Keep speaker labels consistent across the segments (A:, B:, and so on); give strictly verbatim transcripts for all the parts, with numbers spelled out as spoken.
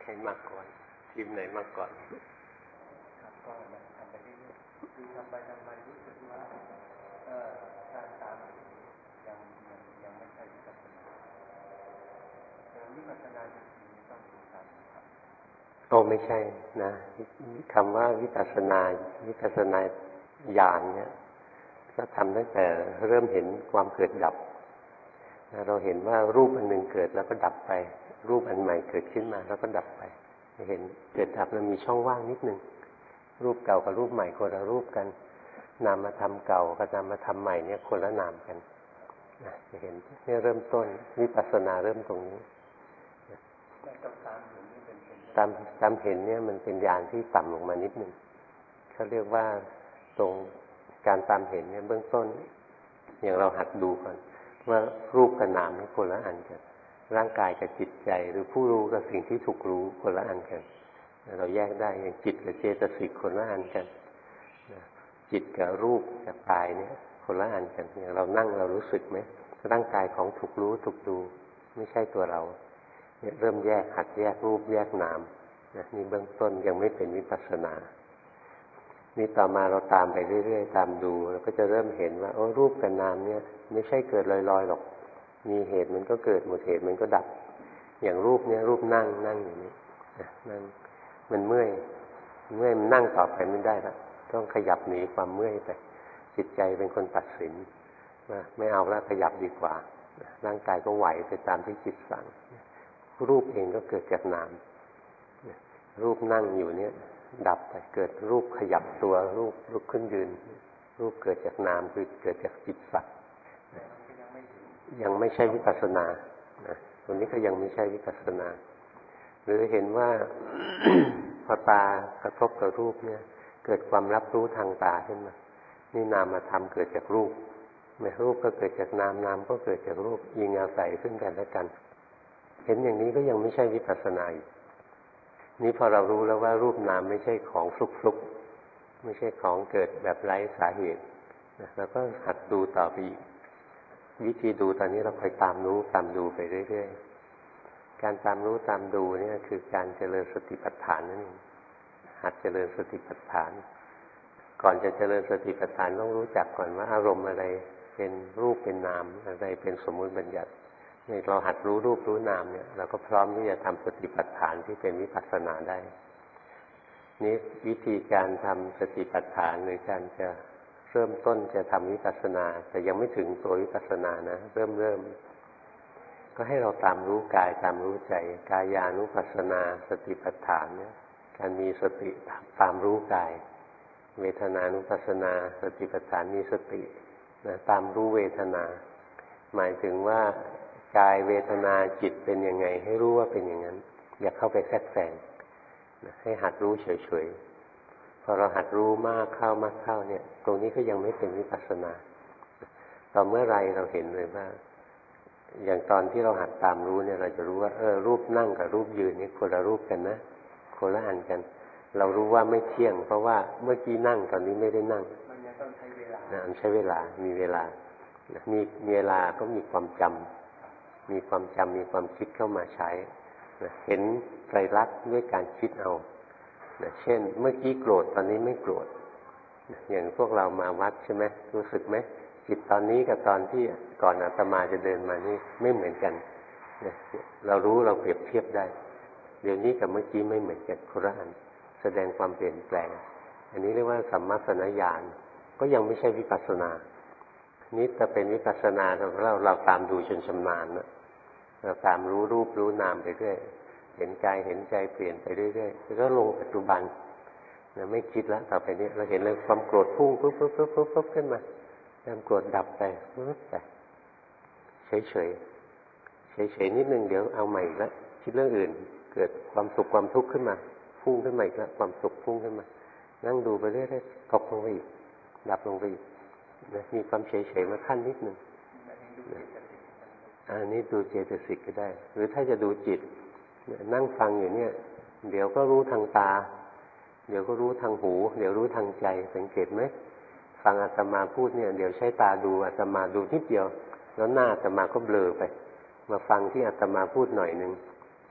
A: ใครมากก่อนทีมไหนมากก่อน
B: ครับก็ทำไปเรื่อยๆคือทำไปทำไปรู้สึกว่าเอ่อการตามยังยังยังไม่ใช่วิปัสสนาเออวิปัสสนาจริงๆต้องดูตามครับ
A: โอ้ไม่ใช่นะคำว่าวิปัสสนาวิปัสสนาญาณเนี่ยก็ทำตั้งแต่เริ่มเห็นความเกิดดับเราเห็นว่ารูปอันหนึ่งเกิดแล้วก็ดับไปรูปอันใหม่เกิดขึ้นมาแล้วก็ดับไปเห็นเกิดดับแล้วมีช่องว่างนิดนึงรูปเก่ากับรูปใหม่คนละรูปกันนามธรรมเก่ากับนามธรรมใหม่เนี่ยคนละนามกันนะจะเห็นนี่เริ่มต้นวิปัสสนาเริ่มตรงนี้ตามตามเห็นเนี่ยมันเป็นญาณที่ต่ำลงมานิดนึงเขาเรียกว่าตรงการตามเห็นเนี่ยเบื้องต้นอย่างเราหัดดูก่อนว่ารูปกับนามนี่คนละอันกันร่างกายกับจิตใจหรือผู้รู้กับสิ่งที่ถูกรู้คนละอันกันเราแยกได้อย่างจิตกับเจตสิกคนละอันกันจิตกับรูปกับกายเนี่ยคนละอันกันอย่างเรานั่งเรารู้สึกไหมร่างกายของถูกรู้ถูกดูไม่ใช่ตัวเราเนี่ยเริ่มแยกหัดแยกรูปแยกนามนะนี่เบื้องต้นยังไม่เป็นวิปัสสนานี่ต่อมาเราตามไปเรื่อยๆตามดูเราก็จะเริ่มเห็นว่าโอ้รูปกับนามเนี่ยไม่ใช่เกิดลอยๆหรอกมีเหตุมันก็เกิดหมดเหตุมันก็ดับอย่างรูปเนี่ยรูปนั่งนั่งอย่างนี้นั่งมันเมื่อยเมื่อยมันนั่งต่อไปไม่ได้แล้วต้องขยับหนีความเมื่อยไปจิตใจเป็นคนตัดสินว่าไม่เอาแล้วขยับดีกว่าร่างกายก็ไหวไปตามที่จิตสั่งรูปเองก็เกิดจากนามรูปนั่งอยู่เนี่ยดับไปเกิดรูปขยับตัวรูปลุกขึ้นยืนรูปเกิดจากนามคือเกิดจากจิตสั่งยังไม่ใช่วิปัสสนาตรงนี้ก็ยังไม่ใช่วิปัสสนาหรือเห็นว่า พอตากระทบกับรูปเนี่ยเกิดความรับรู้ทางตาขึ้นมานี่นามธรรมเกิดจากรูปไม่รูปก็เกิดจากนามนามก็เกิดจากรูปยิงอาศัยซึ่งกันและกันเห็นอย่างนี้ก็ยังไม่ใช่วิปัสสนาอีกนี้พอเรารู้แล้วว่ารูปนามไม่ใช่ของฟลุกๆไม่ใช่ของเกิดแบบไร้สาเหตุแล้วก็หัดดูต่อไปอีกวิธีดูตอนนี้เราคอยตามรู้ตามดูไปเรื่อยๆการตามรู้ตามดูนี่คือการเจริญสติปัฏฐานนั่นเองหัดเจริญสติปัฏฐานก่อนจะเจริญสติปัฏฐานต้องรู้จักก่อนว่าอารมณ์อะไรเป็นรูปเป็นนามอะไรเป็นสมมุติบัญญัตินี่เราหัดรู้รูปรู้นามเนี่ยเราก็พร้อมที่จะทำสติปัฏฐานที่เป็นวิปัสสนาได้นี่วิธีการทำสติปัฏฐานหรือการจะเริ่มต้นจะทำวิปัสสนาแต่ยังไม่ถึงตัววิปัสสนานะเริ่มเริ่มก็ให้เราตามรู้กายตามรู้ใจกายานุปัสสนาสติปัฏฐานเนี่ยการมีสติตามรู้กายเวทนานุปัสสนาสติปัฏฐานมีสตินะตามรู้เวทนาหมายถึงว่ากายเวทนาจิตเป็นยังไงให้รู้ว่าเป็นอย่างนั้นอย่าเข้าไปแทรกแซงนะให้หัดรู้เฉยๆพอเราหัดรู้มากเข้ามากเข้าเนี่ยตรงนี้ก็ยังไม่เป็นวิปัสสนาต่อเมื่อไรเราเห็นเลยว่าอย่างตอนที่เราหัดตามรู้เนี่ยเราจะรู้ว่าเออรูปนั่งกับรูปยืนนี่คนละรูปกันนะคนละอันกันเรารู้ว่าไม่เที่ยงเพราะว่าเมื่อกี้นั่งตอนนี้ไม่ได้นั่ง
B: มันจะต้องใช้เวลา
A: นะมันใช้เวลามีเวลามีเวลาก็มีความจำมีความจำมีความคิดเข้ามาใช้นะเห็นไตรลักษณ์ด้วยการคิดเอานะเช่นเมื่อกี้โกรธตอนนี้ไม่โกรธนะอย่างพวกเรามาวัดใช่ไหมรู้สึกไหมจิตตอนนี้กับตอนที่ก่อนอาตมาจะเดินมานี่ไม่เหมือนกันนะเรารู้เราเปรียบเทียบได้เดี๋ยวนี้กับเมื่อกี้ไม่เหมือนกันคนละอันแสดงความเปลี่ยนแปลงอันนี้เรียกว่าสัมมัสนญาณก็ยังไม่ใช่วิปัสสนานี่จะเป็นวิปัสสนาเราเราตามดูจนชำนาญนะเราตามรู้รูปรู้นามไปเรื่อยเห็นกายเห็นใจเปลี่ยนไปเรื่อยๆแล้วก็ลงปัจจุบันนะไม่คิดแล้วต่อไปนี้เราเห็นเลยความโกรธพุ่งปุ๊บปุ๊บปุ๊บปุ๊บปุ๊บขึ้นมาความโกรธดับไปปุ๊บไปเฉยเฉยเฉยเฉยนิดนึงเดี๋ยวเอาใหม่แล้วคิดเรื่องอื่นเกิดความสุขความทุกข์ขึ้นมาพุ่งขึ้นมาอีกแล้วความสุขพุ่งขึ้นมานั่งดูไปเรื่อยๆตกลงไปอีกดับลงไปอีกนะมีความเฉยๆมาขั้นนิดนึงอันนี้ดูเจตสิกก็ได้หรือถ้าจะดูจิตนั่งฟังอยู่เนี่ยเดี๋ยวก็รู้ทางตาเดี๋ยวก็รู้ทางหูเดี๋ยวรู้ทางใจสังเกตไหมฟังอาตมาพูดเนี่ยเดี๋ยวใช้ตาดูอาตมาดูนิดเดียวแล้วหน้าอาตมาก็เบลอไปมาฟังที่อาตมาพูดหน่อยนึง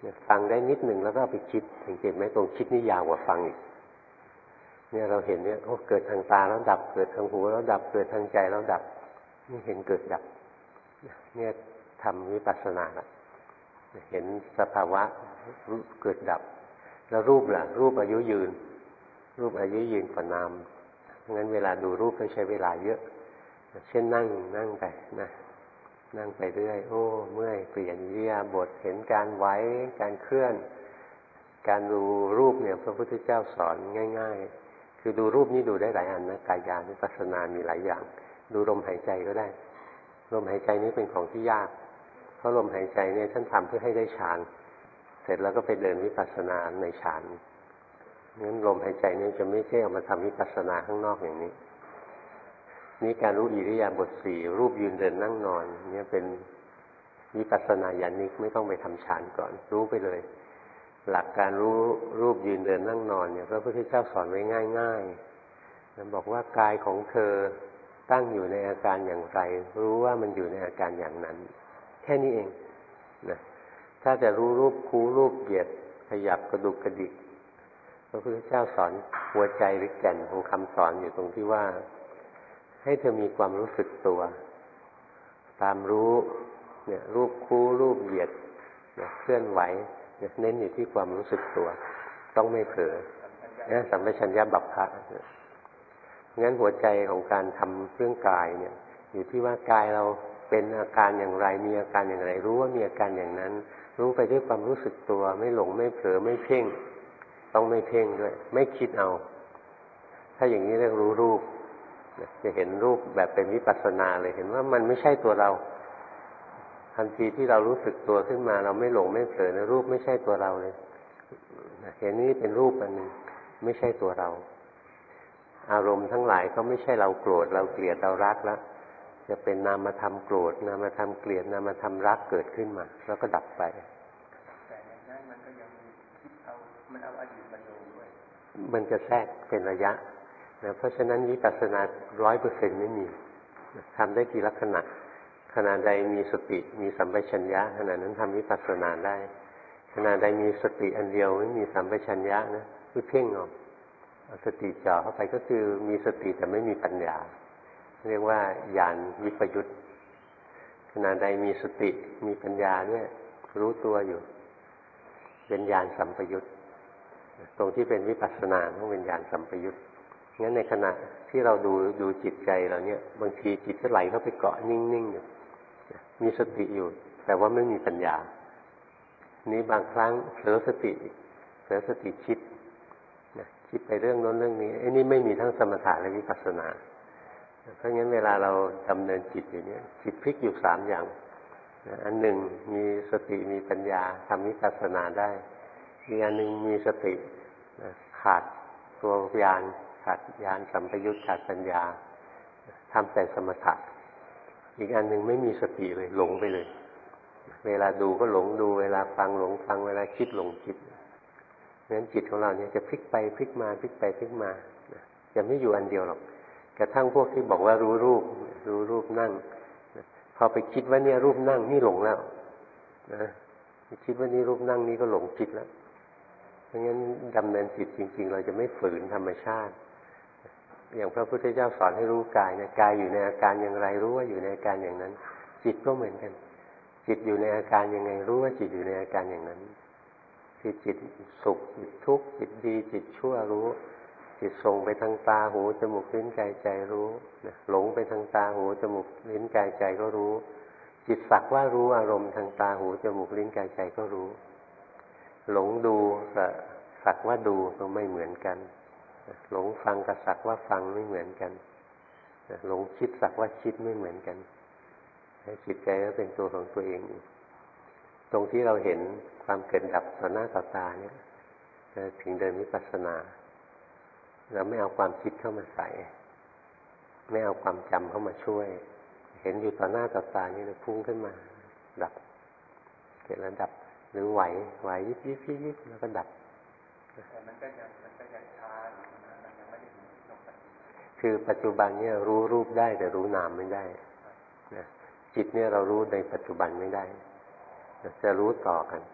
A: เนี่ยฟังได้นิดหนึ่งแล้วก็เอาไปคิดสังเกตไหมตรงคิดนี่ยาวกว่าฟังอีกเนี่ยเราเห็นเนี่ยโอ้เกิดทางตาแล้วดับเกิดทางหูแล้วดับเกิดทางใจแล้วดับนี่เห็นเกิดดับเนี่ยทำวิปัสสนาละเห็นสภาวะเกิดดับแล้วรูปล่ะรูปอายุยืนรูปอายุยืนกว่านามงั้นเวลาดูรูปต้องใช้เวลาเยอะเช่นนั่งนั่งไปนะนั่งไปเรื่อยโอ้เมื่อยเปลี่ยนอิริยาบถเห็นการไหวการเคลื่อนการดูรูปเนี่ยพระพุทธเจ้าสอนง่ายๆคือดูรูปนี้ดูได้หลายอันนะกายานุปัสสนามีหลายอย่างดูลมหายใจก็ได้ลมหายใจนี้เป็นของที่ยากเพราะลมหายใจเนี่ยท่านทำเพื่อให้ได้ฌานเสร็จแล้วก็ไปเดินวิปัสสนาในฌานงั้นลมหายใจนี้จะไม่ใช่เอามาทำวิปัสสนาข้างนอกอย่างนี้นี่การรู้อิริยาบถสี่รูปยืนเดินนั่งนอนเนี่ยเป็นวิปัสสนาญาณิกไม่ต้องไปทำฌานก่อนรู้ไปเลยหลักการรู้รูปยืนเดินนั่งนอนเนี่ยพระพุทธเจ้าสอนไว้ง่ายๆท่านบอกว่ากายของเธอตั้งอยู่ในอาการอย่างไรรู้ว่ามันอยู่ในอาการอย่างนั้นแค่นี้เองนะถ้าจะรู้รูปคูรูปเหยียดขยับกระดุกกระดิกพระพุทธเจ้าสอนหัวใจหรือแก่นของคำสอนอยู่ตรงที่ว่าให้เธอมีความรู้สึกตัวตามรู้เนี่ยรูปคู่รูปเหยียดเนี่ยเคลื่อนไหวเนี่ยเน้นอยู่ที่ความรู้สึกตัวต้องไม่เผลอเนี่ยสัมปชัญญะบัพพะงั้นหัวใจของการทำเรื่องกายเนี่ยอยู่ที่ว่ากายเราเป็นอาการอย่างไรมีอาการอย่างไรรู้ว่ามีอาการอย่างนั้นรู้ไปด้วยความรู้สึกตัวไม่หลงไม่เผลอไม่เพ่งต้องไม่เพ่งด้วยไม่คิดเอาถ้าอย่างนี้เรียกรู้รูปจะเห็นรูปแบบเป็นวิปัสสนาเลยเห็นว่ามันไม่ใช่ตัวเราทันทีที่เรารู้สึกตัวขึ้นมาเราไม่หลงไม่เผลอในรูปไม่ใช่ตัวเราเลยเห็นนี้เป็นรูปอันหนึ่งไม่ใช่ตัวเราอารมณ์ทั้งหลายก็ไม่ใช่เราโกรธเราเกลียดเรารักแล้วจะเป็นนามธรรมโกรธนามธรรมเกลียดนามธรรมรักเกิดขึ้นมาแล้วก็ดับไป
B: แต่ในนั้นมันก็ยังคิดเอามันเอาอดีตมาโยงด้วย
A: มันจะแทรกเป็นระยะนะเพราะฉะนั้นวิปัสสนาร้อยเปอร์เซ็นต์ไม่มีทำได้ทีละขณะขณะใดมีสติมีสัมปชัญญะขณะนั้นทำวิปัสสนาได้ขณะใดมีสติอันเดียวไม่มีสัมปชัญญะนะคือเพ่งออกเอาสติจ่อเข้าไปก็คือมีสติแต่ไม่มีปัญญาเรียกว่าญาณวิปยุตขณะใดมีสติมีปัญญาเนี่ยรู้ตัวอยู่เป็นญาณสัมปยุตตรงที่เป็นวิปัสสนาต้องเป็นญาณสัมปยุตงั้นในขณะที่เราดูดูจิตใจเราเนี่ยบางทีจิตก็ไหลเข้าไปเกาะนิ่งๆอยู่มีสติอยู่แต่ว่าไม่มีปัญญานี้บางครั้งเผลอสติเผลอสติคิดนะคิดไปเรื่องโน้นเรื่องนี้ไอ้นี่ไม่มีทั้งสมถะและวิปัสสนาเพราะงั้นเวลาเราดำเนินจิตอยู่เนี่ยจิตพลิกอยู่สามอย่างอันหนึ่งมีสติมีปัญญาทำวิปัสสนาได้อีกอันหนึ่งมีสติขาดตัวญาณขาดญาณสัมปยุตขาดปัญญาทำแต่สมถะอีกอันหนึ่งไม่มีสติเลยหลงไปเลยเวลาดูก็หลงดูเวลาฟังหลงฟังเวลาคิดหลงคิดงั้นจิตของเราเนี่ยจะพลิกไปพลิกมาพลิกไปพลิกมาจะไม่อยู่อันเดียวหรอกกระทั่งพวกที่บอกว่ารู้รูปรู้รูปนั่งพอไปคิดว่าเนี่ยรูปนั่งนี่หลงแล้วนะคิดว่านี่รูปนั่งนี่ก็หลงคิดแล้วเพราะงั้นดำเนินจิตจริงๆเราจะไม่ฝืนธรรมชาติอย่างพระพุทธเจ้าสอนให้รู้กายเนี่ยกายอยู่ในอาการอย่างไรรู้ว่าอยู่ในอาการอย่างนั้นจิตก็เหมือนกันจิตอยู่ในอาการยังไงรู้ว่าจิตอยู่ในอาการอย่างนั้นคือจิตสุขจิตทุกข์จิตดีจิตชั่วรู้จิตส่งไปทางตาหูจมูกลิ้นกายใจรู้หลงไปทางตาหูจมูกลิ้นกายใจก็รู้จิตสักว่ารู้อารมณ์ทางตาหูจมูกลิ้นกายใจก็รู้หลงดูกับสักว่าดูก็ไม่เหมือนกันหลงฟังกับสักว่าฟังไม่เหมือนกันหลงคิดสักว่าคิดไม่เหมือนกันให้จิตใจก็เป็นตัวของตัวเองตรงที่เราเห็นความเกิดดับต่อหน้าต่อตาเนี่ยถึงเดินวิปัสสนาเราไม่เอาความคิดเข้ามาใส่ไม่เอาความจำเข้ามาช่วยเห็นอยู่ต่อหน้าต่อตานี่เลยพุ่งขึ้นมาดับเกิดแล้วดับหรือไหวไหวยิบยิบยิบยิบแล้วก็ดับ
B: แต่มันก็ยังมันก็ยังช้าอยู่นะมันยังไม่ได้มีลงไป
A: คือปัจจุบันเนี่ยรู้รูปได้แต่รู้นามไม่ได้นะจิตเนี่ยเรารู้ในปัจจุบันไม่ได้จะรู้ต่อกัน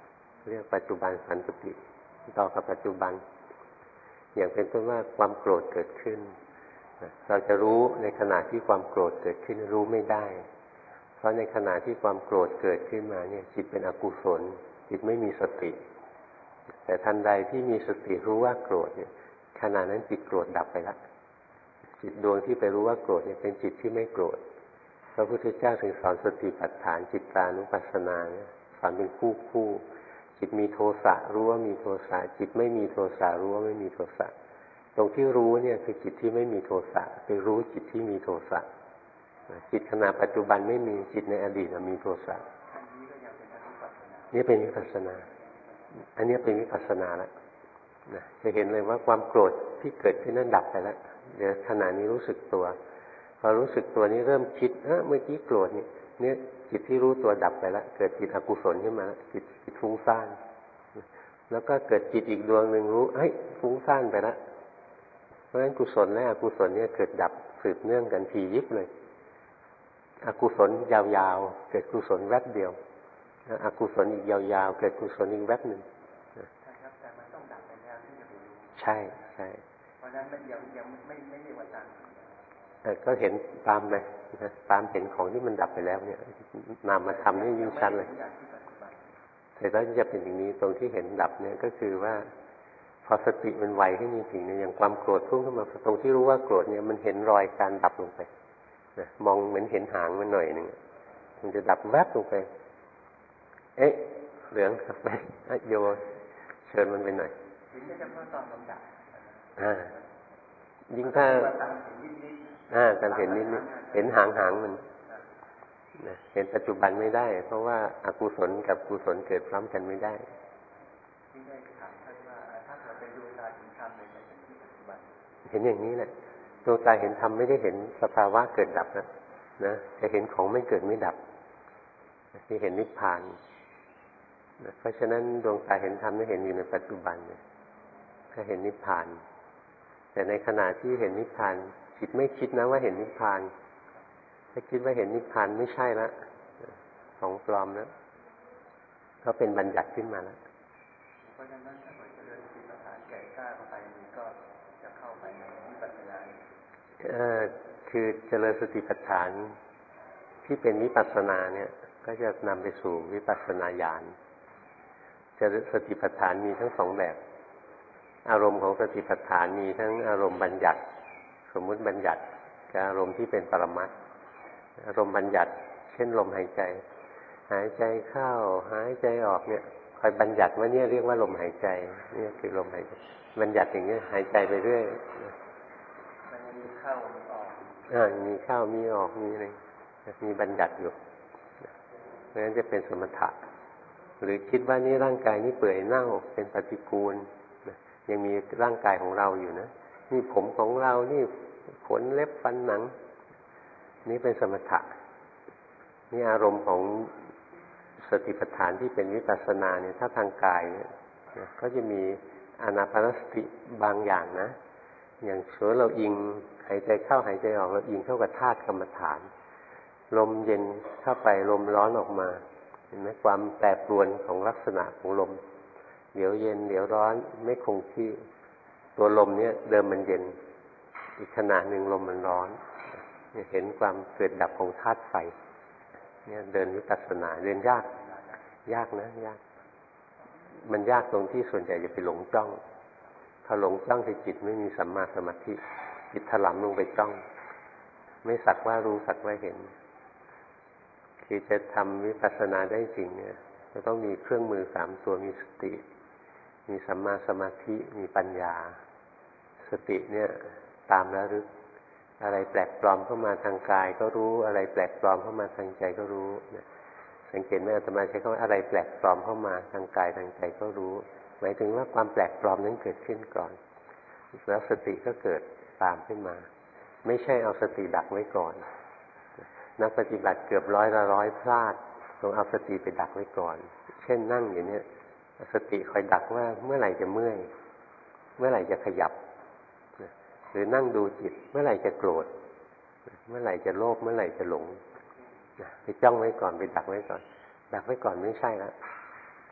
A: เรียกปัจจุบันสันตุติต่อกับปัจจุบันอย่างเป็นต้นว่าความโกรธเกิดขึ้นเราจะรู้ในขณะที่ความโกรธเกิดขึ้นรู้ไม่ได้เพราะในขณะที่ความโกรธเกิดขึ้นมาเนี่ยจิตเป็นอกุศลจิตไม่มีสติแต่ทันใดที่มีสติรู้ว่าโกรธเนี่ยขณะนั้นจิตโกรธดับไปแล้วจิตดวงที่ไปรู้ว่าโกรธเนี่ยเป็นจิตที่ไม่โกรธพระพุทธเจ้าถึงสอนสติปัฏฐานจิตตานุปัสสนาเนี่ยสอนเป็นคู่คู่จิตมีโทสะรู้ว่ามีโทสะจิตไม่มีโทสะรู้ว่าไม่มีโทสะตรงที่รู้เนี่ยคือจิตที่ไม่มีโทสะไปรู้จิตที่มีโทสะจิตขณะปัจจุบันไม่มีจิตในอดีตมีโทสะนี่เป็นวิปัสสนาอันนี้เป็นวิปัสสนาแล้วนะจะเห็นเลยว่าความโกรธที่เกิดขึ้นนั้นดับไปแล้วเดี๋ยวขณะนี้รู้สึกตัวพอรู้สึกตัวนี้เริ่มคิดเออเมื่อกี้โกรธนี่เนี่ยจิตที่รู้ตัวดับไปแล้วเกิดจิตอกุศลขึ้นมาแล้วจิตจิตฟุ้งซ่านแล้วก็เกิดจิตอีกดวงหนึ่งรู้เฮ้ยฟุ้งซ่านไปแล้วเพราะฉะนั้นกุศลและอกุศลเนี่ยเกิดดับสืบเนื่องกันทียิบเลยอกุศลยาวๆเกิดกุศลแวบเดียวอกุศลอีกยาวๆเกิดกุศลอีกแวบหนึ่ง
B: ใช่ครับแต่มันต้องดับไปแล้วที่จะไปรู้
A: ใช่ใช่
B: เพราะฉะนั้นมันยังยังไม่ไม่เรียกว่าตัณหา
A: ก็เห็นตามเลยนะตามเห็นของที่มันดับไปแล้วเนี่ยนามมาทำนี่ยิ่งชัดเลยแต่แล้วจะเป็นอย่างนี้ตรงที่เห็นดับเนี่ยก็คือว่าพอสติมันไวขึ้นจริงๆเนี่ยอย่างความโกรธพุ่งขึ้นมาตรงที่รู้ว่าโกรธเนี่ยมันเห็นรอยการดับลงไปนะมองเหมือนเห็นหางมันหน่อยหนึ่งมันจะดับแวบลงไปเอ๊ะเหลืองไปโยเชิญมันไปหน่อย
B: เห็นได้เฉพาะตอนลำดับ
A: อ่ายิ่งถ้าอ่าการเห็นนิดนิดเห็นหางหางมันนะเห็นปัจจุบันไม่ได้เพราะว่าอกุศลกับกุศลเกิดพร้อมกันไม่ได้
B: ที่ได้ถามท่านว่าถ้าเราเป็นดวงตาเห็นธรรมเลยจะเห็นที่ปัจจุบัน
A: เห็นอย่างนี้แหละดวงตาเห็นธรรมไม่ได้เห็นสภาวะเกิดดับนะนะจะเห็นของไม่เกิดไม่ดับที่เห็นนิพพานเพราะฉะนั้นดวงตาเห็นธรรมไม่เห็นอยู่ในปัจจุบันเนี่ยก็เห็นนิพพานแต่ในขณะที่เห็นนิพพานจิตไม่คิดนะว่าเห็นนิพพานถ้าคิดว่าเห็นนิพพานไม่ใช่ละของปลอมแล้วก็เป็นบัญญัติขึ้นมาแล้ว
B: เพราะฉะนั้นถ้าเจริญสติปัฏฐานแก่กล้าไปมันก็จะเข้าไปในวิปัสสนา
A: เออคือเจริญสติปัฏฐานที่เป็นวิปัสสนาเนี่ยก็จะนำไปสู่วิปัสสนาญาณเจริญสติปัฏฐานมีทั้งสองแบบอารมณ์ของสติปัฏฐานมีทั้งอารมณ์บัญญัติสมมุติบัญญัติกับอารมณ์ที่เป็นปรมัตถ์อารมณ์บัญญัติเช่นลมหายใจหายใจเข้าหายใจออกเนี่ยคอยบัญญัติว่าเนี่ยเรียกว่าลมหายใจนี่คือลมหายใจบัญญัติอย่างนี้หายใจไปเรื่อย
B: มันมีเข้ามีออก
A: อ่ามีเข้ามีออกมีอะไรมีบัญญัติอยู่เพราะฉะนั้นจะเป็นสมถะหรือคิดว่านี่ร่างกายนี่เปื่อยเน่าเป็นปฏิกูลยังมีร่างกายของเราอยู่นะนี่ผมของเรานี่ขนเล็บฟันหนังนี่เป็นสมถะนี่อารมณ์ของสติปัฏฐานที่เป็นวิปัสสนาเนี่ยถ้าทางกายเนี่ยก็จะมีอานาปานสติบางอย่างนะอย่างเช่นเราอิงหายใจเข้าหายใจออกเราอิงเข้ากับธาตุกรรมฐานลมเย็นเข้าไปลมร้อนออกมาเห็นไหมความแปรปรวนของลักษณะของลมเดี๋ยวเย็นเดี๋ยวร้อนไม่คงที่ตัวลมเนี่ยเดิมมันเย็นอีกขณะหนึ่งลมมันร้อนเห็นความเกิดดับของธาตุไฟเนี่ยเดินวิปัสสนาเดินยากยากนะยากมันยากตรงที่ส่วนใหญ่จะไปหลงจ้องถ้าหลงจ้องคือจิตไม่มีสัมมาสมาธิจิตถลำลงไปจ้องไม่สักว่ารู้สักว่าเห็นคือจะทำวิปัสสนาได้จริงเนี่ยจะต้องมีเครื่องมือสามตัวมีสติมีสัมมาสมาธิมีปัญญาสติเนี่ยตามระลึกอะไรแปลกปลอมเข้ามาทางกายก็รู้อะไรแปลกปลอมเข้ามาทางใจก็รู้สังเกตไหมอาตมาใช้คำว่าอะไรแปลกปลอมเข้ามาทางกายทางใจก็รู้หมายถึงว่าความแปลกปลอมนั้นเกิดขึ้นก่อนแล้วสติก็เกิดตามขึ้นมาไม่ใช่เอาสติดักไว้ก่อนนักปฏิบัติเกือบร้อยละร้อยพลาดต้องเอาสติไปดักไว้ก่อนเช่นนั่งอย่างนี้สติคอยดักว่าเมื่อไหร่จะเมื่อยเมื่อไหร่จะขยับหรือนั่งดูจิตเมื่อไหร่จะโกรธเมื่อไหร่จะโลภเมื่อไหร่จะหลงไปจ้องไว้ก่อนไปดักไว้ก่อนดักไว้ก่อนไม่ใช่แล้ว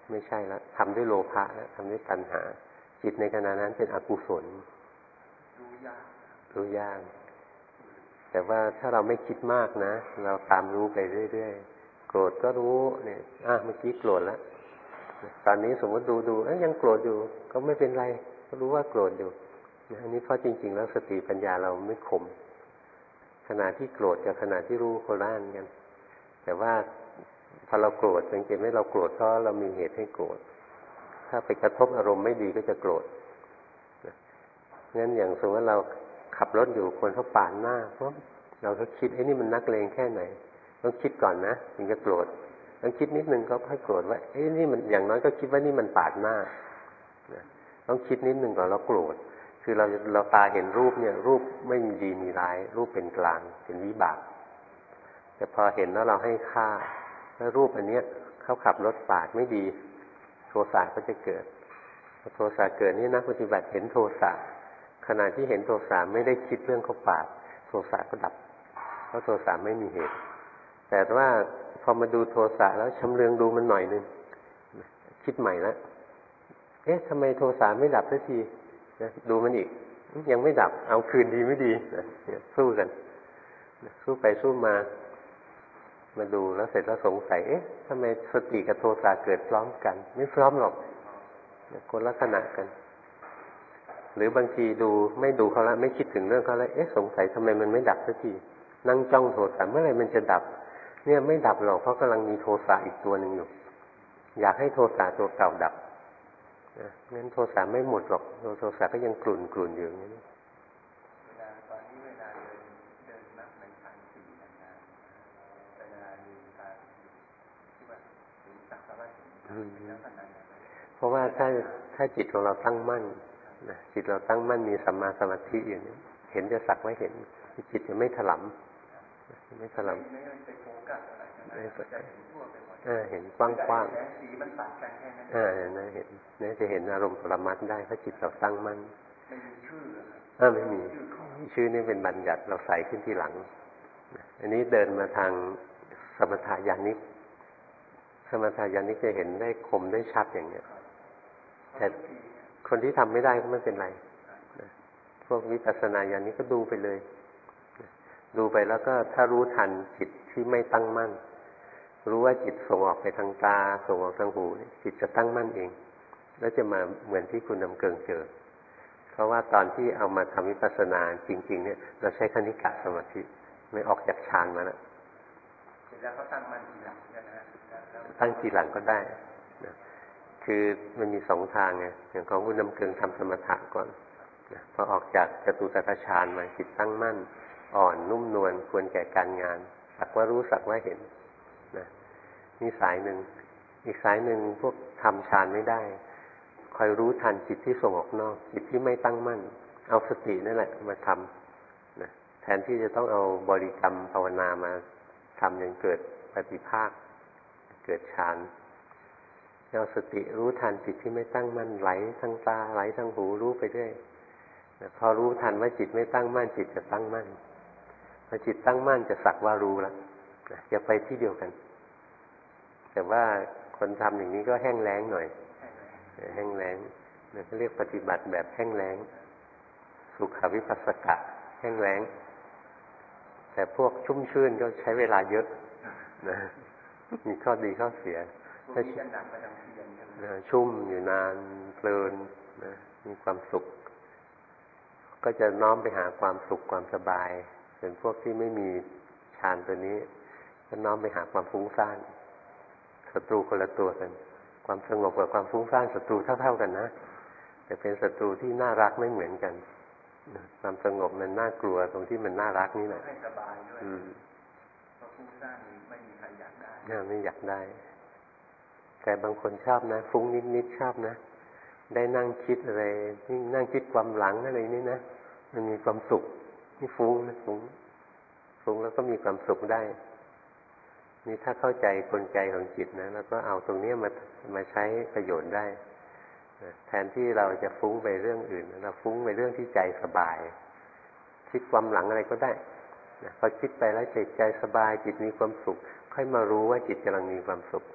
A: ไม่ใช่แล้วทำด้วยโลภะแล้วทำด้วยตัณหาจิตในขณะนั้นเป็นอกุศลรู้ยากรู้ยากแต่ว่าถ้าเราไม่คิดมากนะเราตามรู้ไปเรื่อยๆโกรธก็รู้เนี่ยอ่ะเมื่อกี้โกรธแล้วตอนนี้สมมติดูดูเอ้ยยังโกรธอยู่ก็ไม่เป็นไรก็รู้ว่าโกรธอยู่อันนี้เพราะจริงๆแล้วสติปัญญาเราไม่คมขณะที่โกรธกับขณะที่รู้โคล่านกันแต่ว่าพอเราโกรธสังเกตไหมเราโกรธเพราะเรามีเหตุให้โกรธถ้าไปกระทบอารมณ์ไม่ดีก็จะโกรธงั้นอย่างสมมติว่าเราขับรถอยู่คนเขาปาดหน้าเพราะเราก็คิดไอ้นี่มันนักเลงแค่ไหนต้องคิดก่อนนะถึงจะโกรธต้องคิดนิดนึงก็ค่อยโกรธว่าไอ้นี่มันอย่างน้อยก็คิดว่านี่มันปาดหน้าต้องคิดนิดนึงก่อนแล้วโกรธคือเราเราตาเห็นรูปเนี่ยรูปไม่มีดีมีร้ายรูปเป็นกลางเป็นวิบากแต่พอเห็นแล้วเราให้ค่าแล้วรูปอันเนี้ยเขาขับรถปาดไม่ดีโทสะก็จะเกิดพอโทสะเกิดนี่นักปฏิบัติเห็นโทสะขณะที่เห็นโทสะไม่ได้คิดเรื่องเขาปาดโทสะก็ดับเพราะโทสะไม่มีเหตุแต่ว่าพอมาดูโทสะแล้วชำเลืองดูมันหน่อยนึงคิดใหม่แล้วเอ๊ะทำไมโทสะไม่ดับสักทีนะดูมันอีกยังไม่ดับเอาคืนดีไม่ดีนะสู้กันสู้ไปสู้มามาดูแล้วเสร็จแล้วสงสัยเอ๊ะทำไมสติกับโทสะเกิดพร้อมกันไม่พร้อมหรอกคนละขณะกันหรือบางทีดูไม่ดูเขาละไม่คิดถึงเรื่องเขาแล้วเอ๊ะสงสัยทำไมมันไม่ดับสักทีนั่งจ้องโทสะเมื่อไหร่มันจะดับเนี่ยไม่ดับหรอกเพราะกำลังมีโทสะอีกตัวหนึ่งอยู่อยากให้โทสะตัวเก่าดับนะงั้นโทสะไม่หมดหรอกโทสะก็ยังกลุ่นกลุ่นอยู่อย่างนี้เวลาตอนนี้เวลาเดินเดินนับในทางสี่นานๆเวลาดูทางที่ว่าถึงสักว่าถึงแล้วก็นานเพราะว่าถ้าถ้าจิตของเราตั้งมั่นนะจิตเราตั้งมั่นมีสัมมาสมาธิอย่างนี้เห็นจะสักไว้เห็นจิตจะไม่ถลำไม่ถลำไม่ไปโฟกัสอะไรไม่สนใจเห็นทั่วไปหมดเห็นกว้างๆสีมันตัดกันแค่นั้นเออนะเห็นนี่จะเห็นอารมณ์ปรมัตถ์ได้เพราะจิตเราตั้งมั่นไม่มีชื่อเออไม่มีชื่อนี่เป็นบัญญัติเราใส่ขึ้นที่หลังอันนี้เดินมาทางสมถะญาณิกสมถะญาณิกจะเห็นได้คมได้ชัดอย่างเนี้ยแต่คนที่ทำไม่ได้ก็ไม่เป็นไรพวกวิปัสสนาญาณิกก็ดูไปเลยดูไปแล้วก็ถ้ารู้ทันจิตที่ไม่ตั้งมั่นรู้ว่าจิตส่งออกไปทางตาส่งออกทางหูจิตจะตั้งมั่นเองแล้วจะมาเหมือนที่คุณนำเกิงเจอเพราะว่าตอนที่เอามาทำวิปัสสนาจริงๆเนี่ยเราใช้คณิกะสมาธิไม่ออกจากฌานมาแล้วแล้วเขาตั้งมั่นทีหลังกันนะตั้งทีหลังก็ได้นะคือมันมีสองทางไงอย่างของคุณนำเกิงทำสมถะก่อนนะพอออกจากจตุสักฌานมาจิตตั้งมั่นอ่อนนุ่มนวลควรแก่การงานสักว่ารู้สักว่าเห็นนะนี่สายหนึ่งอีกสายหนึ่งพวกทำฌานไม่ได้คอยรู้ทันจิตที่ส่งออกนอกจิตที่ไม่ตั้งมั่นเอาสตินั่นแหละมาทำนะแทนที่จะต้องเอาบริกรรมภาวนามาทำอย่างเกิดปฏิภาคเกิดฌานเอาสติรู้ทันจิตที่ไม่ตั้งมั่นไหลทางตาไหลทางหูรู้ไปเรื่อยนะพอรู้ทันว่าจิตไม่ตั้งมั่นจิตจะตั้งมั่นพอจิตตั้งมั่นจะสักว่ารู้แล้วนะจะไปที่เดียวกันแต่ว่าคนทำอย่างนี้ก็แห้งแล้งหน่อยแห้งแล้งเนี่ยเขาเรียกปฏิบัติแบบแห้งแล้งสุขวิปัสสกะแห้งแล้งแต่พวกชุ่มชื่นก็ใช้เวลาเยอะนะมีข้อดีข้อเสียถ้าชุ่มอยู่นานเพลินนะมีความสุขก็จะน้อมไปหาความสุขความสบายเป็นพวกที่ไม่มีฌานตัวนี้ก็น้อมไปหาความฟุ้งซ่านศัตรูคนละตัวกันความสงบกับความฟุ้งซ่านศัตรูเท่าๆกันนะแต่เป็นศัตรูที่น่ารักไม่เหมือนกันความสงบมันน่ากลัวตรงที่มันน่ารักนี่แหละให้สบายด้วยเพราะฟุ้งซ่านไม่มีใครอยากได้ไม่อยากได้แต่บางคนชอบนะฟุ้งนิดๆชอบนะได้นั่งคิดอะไรนี่นั่งคิดความหลังอะไรนี่นะมันมีความสุขนี่ฟุ้งนะฟุ้งฟุ้งแล้วก็มีความสุขได้นี่ถ้าเข้าใจกลไกของจิตนะแล้วก็เอาตรงนี้มามาใช้ประโยชน์ได้แทนที่เราจะฟุ้งไปเรื่องอื่นเราฟุ้งไปเรื่องที่ใจสบายคิดความหลังอะไรก็ได้พอคิดไปแล้วจิตใจสบายจิตมีความสุขค่อยมารู้ว่าจิตกำลังมีความสุข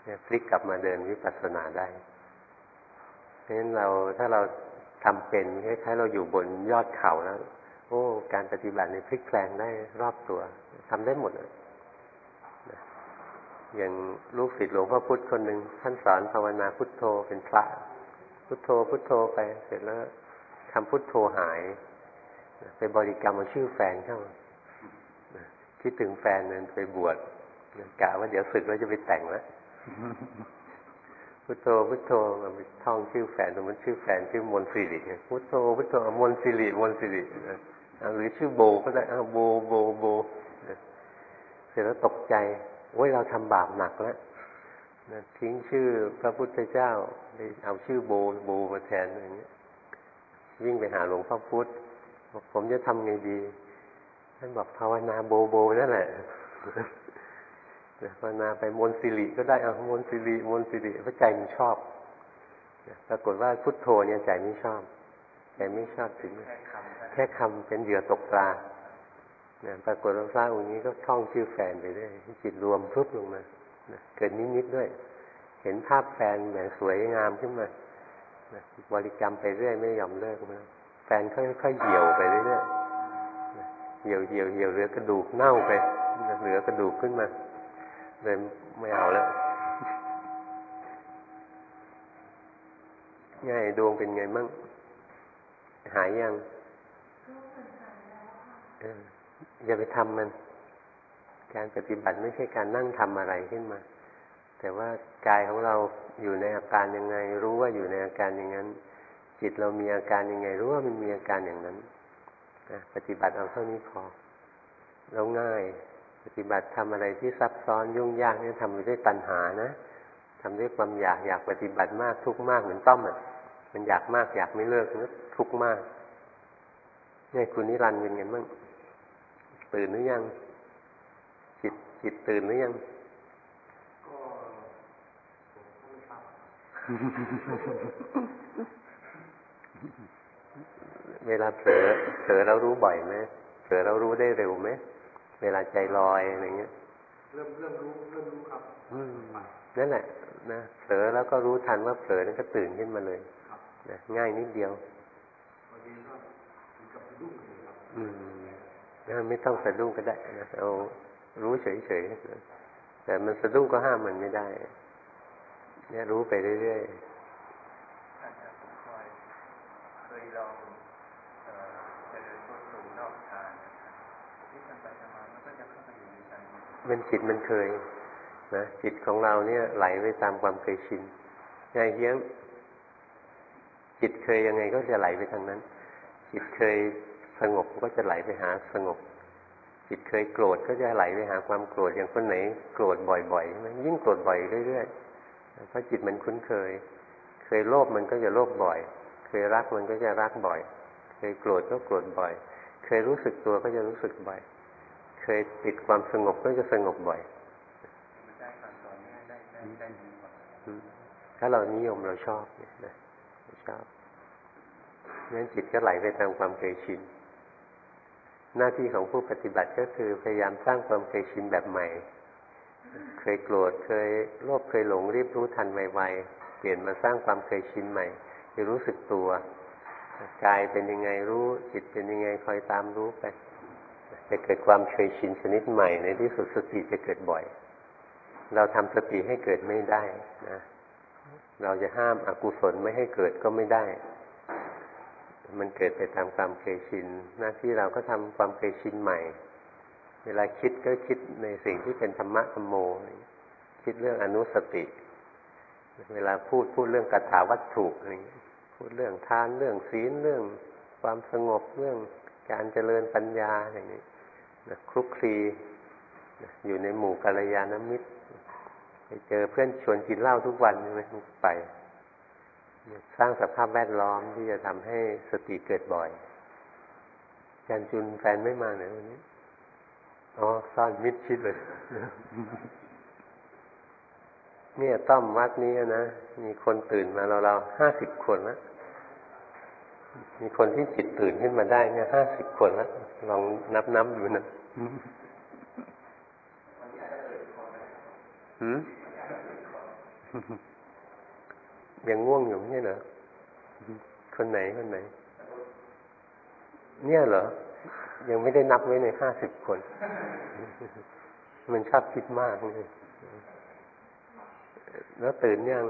A: เนี่ยพลิกกลับมาเดินวิปัสสนาได้เพราะฉะนั้นเราถ้าเราทำเป็นคล้ายๆเราอยู่บนยอดเขาแล้วโอ้การปฏิบัติในพลิกแปลงได้รอบตัวทำได้หมดเลยอย่างลูกศิษย์หลวงพ่อพุธคนหนึ่งท่านสอนภาวนาพุทโธเป็นพระพุทโธพุทโธไปเสร็จแล้วทำพุทโธหายไปบริกรรมเอาชื่อแฟนเข้าคิดถึงแฟนนั้นไปบวชกะว่าเดี๋ยวศึกแล้วจะไปแต่งแล้วพุทโธพุทโธมันไปท่องชื่อแฟนตรงนั้นชื่อแฟนชื่อมนสิริพุทโธพุทโธมนสิริมนสิริหรือชื่อโบก็ได้โบโบโบเสร็จแล้วตกใจโอ้ยเราทำบาปหนักแล้วทิ้งชื่อพระพุทธเจ้าเอาชื่อโบโบมาแทนอย่างนี้วิ่งไปหาหลวงพ่อพุธบอกผมจะทำไงดีท่านบอกภาวนาโบโบนั่นแหละภาวนาไปมนสิริก็ได้เอามนสิริมนสิริเพราะใจมันชอบปรากฏว่าพุทโธเนี่ยใจไม่ชอบใจไม่ชอบถึงแค่คำเป็นเหยื่อตกปลาปรากฏว่าพระองค์นี้ก็ท่องชื่อแฟนไปเรื่อยจิตรวมพึบลงมาเกิดนิมิตด้วยเห็นภาพแฟนแบบสวยงามขึ้นมาบริกรรมไปเรื่อยไม่ยอมเลิกมาแฟนค่อยๆเหี่ยวไปเรื่อยๆเหี่ยวเหี่ยวเหี่ยวเหลือกระดูกเน่าไปเหลือกระดูกขึ้นมาเลยไม่เอาแล้วง่ายดวงเป็นไงมั่งหายยังอย่าไปทำมันการปฏิบัติไม่ใช่การนั่งทำอะไรขึ้นมาแต่ว่ากายของเราอยู่ในอาการยังไงรู้ว่าอยู่ในอาการอย่างนั้นจิตเรามีอาการยังไงรู้ว่ามันมีอาการอย่างนั้นปฏิบัติเอาเท่านี้พอแล้วง่ายปฏิบัติทำอะไรที่ซับซ้อนยุ่งยากนี่ทำด้วยตัณหานะทำด้วยความอยากอยากปฏิบัติมากทุกข์มากเหมือนต้อมอ่ะมันอยากมากอยากไม่เลิกนึกทุกข์มากเนี่ยคุณนิรันดร์เป็นไงบ้างตื่นหรือยังจิตจิตตื่นหรือยังก็ไม่ทราบเวลาเผลอเผลอแล้วรู้บ่อยไหมเผลอแล้วรู้ได้เร็วไหมเวลาใจลอยอะไรเงี้ยเริ่มเริ่มรู้เริ่มรู้ครับนั่นแหละนะเผลอแล้วก็รู้ทันว่าเผลอนั้นก็ตื่นขึ้นมาเลยนะง่ายนิดเดียวอืมไม่ต้องสะดุ้งก็ได้นะเอารู้เฉยๆแต่มันสะดุ้งก็ห้ามมันไม่ได้เนี่ยรู้ไปเรื่อยๆอาจารย์ผมเคยเคยลองเอ่อเจริญพุทโธนอกฌานที่ทำไปทำมามันก็จะเข้าไปอยู่ในใจมันจิตมันเคยนะจิตของเราเนี่ยไหลไปตามความเคยชินไงเฮี้ยงจิตเคยยังไงก็จะไหลไปทางนั้นจิตเคยสงบก็จะไหลไปหาสงบจิตเคยโกรธก็จะไหลไปหาความโกรธอย่างคนไหนโกรธบ่อยๆใช่ไหมยิ่งโกรธบ่อยเรื่อยๆเพราะจิตมันคุ้นเคยเคยโลภมันก็จะโลภบ่อยเคยรักมันก็จะรักบ่อยเคยโกรธก็โกรธบ่อยเคยรู้สึกตัวก็จะรู้สึกบ่อยเคยติดความสงบก็จะสงบบ่อยถ้าเรานิยมเราชอบนะชอบงั้นจิตก็ไหลไปตามความเคยชินหน้าที่ของผู้ปฏิบัติก็คือพยายามสร้างความเคยชินแบบใหม่เคยโกรธเคยโลภเคยหลงรีบรู้ทันไวๆเปลี่ยนมาสร้างความเคยชินใหม่จะรู้สึกตัวกายเป็นยังไงรู้จิตเป็นยังไงคอยตามรู้ไปจะเกิดความเคยชินชนิดใหม่ในที่สุดสติจะเกิดบ่อยเราทำสติให้เกิดไม่ได้นะเราจะห้ามอกุศลไม่ให้เกิดก็ไม่ได้มันเกิดไปตามความเคยชินหน้าที่เราก็ทำความเคยชินใหม่เวลาคิดก็คิดในสิ่งที่เป็นธรรมะธรรมโมคิดเรื่องอนุสติเวลาพูดพูดเรื่องกถาวัตถุอะไรพูดเรื่องทานเรื่องศีลเรื่องความสงบเรื่องการเจริญปัญญาอย่างนี้คลุกคลีอยู่ในหมู่กัลยาณมิตรไปเจอเพื่อนชวนกินเหล้าทุกวันใช่ไหมไปสร้างสภาพแวดล้อมที่จะทำให้สติเกิดบ่อยอาจารย์จุนแฟนไม่มาไหนวันนี้อ๋อซ่อนมิดชิดเลยเนี่ยต้อมวัดนี้นะมีคนตื่นมาเราเราห้าสิบคนแล้วมีคนที่จิตตื่นขึ้นมาได้เนี่ยห้าสิบคนแล้วลองนับนับดูนะหืมยังง่วงอยู่ไม่ใช่เหรอคนไหนคนไหนเนี่ยเหรอยังไม่ได้นับไว้ในห้าสิบคนมันชอบคิดมากเลยแล้วตื่นยัง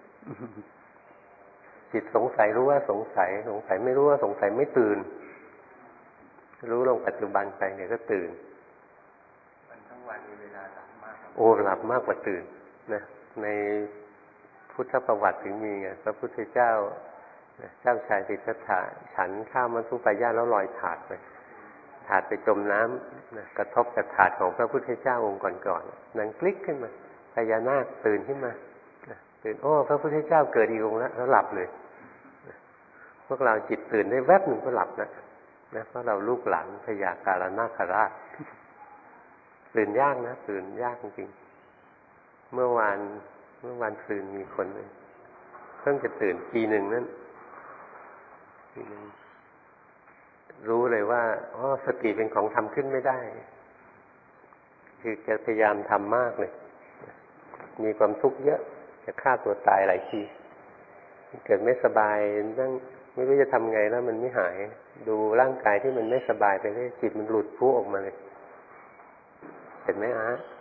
A: จิตสงสัยรู้ว่าสงสัยสงสัยไม่รู้ว่าสงสัยไม่ตื่นรู้ลงปัจจุบันไปเนี่ยก็ตื่น
B: มันทั้งวันมีเวลาหลับมาก
A: โอ้หลับมากกว่าตื่นนะในพุทธประวัติถึงมีไงพระพุทธเจ้าเจ้าชายสิทธัตถะฉันข้าวมัทุปายาตแล้วลอยถาดไปถาดไปจมน้ำนะกระทบกับถาดของพระพุทธเจ้าองค์ก่อนๆนั่งคลิกขึ้นมาพญานาคตื่นขึ้นมาตื่นโอ้พระพุทธเจ้าเกิดอีกองค์แล้วแล้วหลับเลยพวกเราจิตตื่นได้แวบหนึ่งก็หลับนะนะเพราะเราลูกหลานพญาการนาคราชตื่นยากนะตื่นยากจริงๆเมื่อวานเมื่อวานตื่นมีคนเลยเพิ่งจะตื่นทีหนึ่งนั่นทีหนึ่งรู้เลยว่าอ๋อสติเป็นของทำขึ้นไม่ได้คือจะพยายามทำมากเลยมีความทุกข์เยอะจะฆ่าตัวตายหลายทีเกิดไม่สบายนั่งไม่รู้จะทำไงแล้วมันไม่หายดูร่างกายที่มันไม่สบายไปเลยจิตมันหลุดพุออกมาเลยเห็นไหมฮะ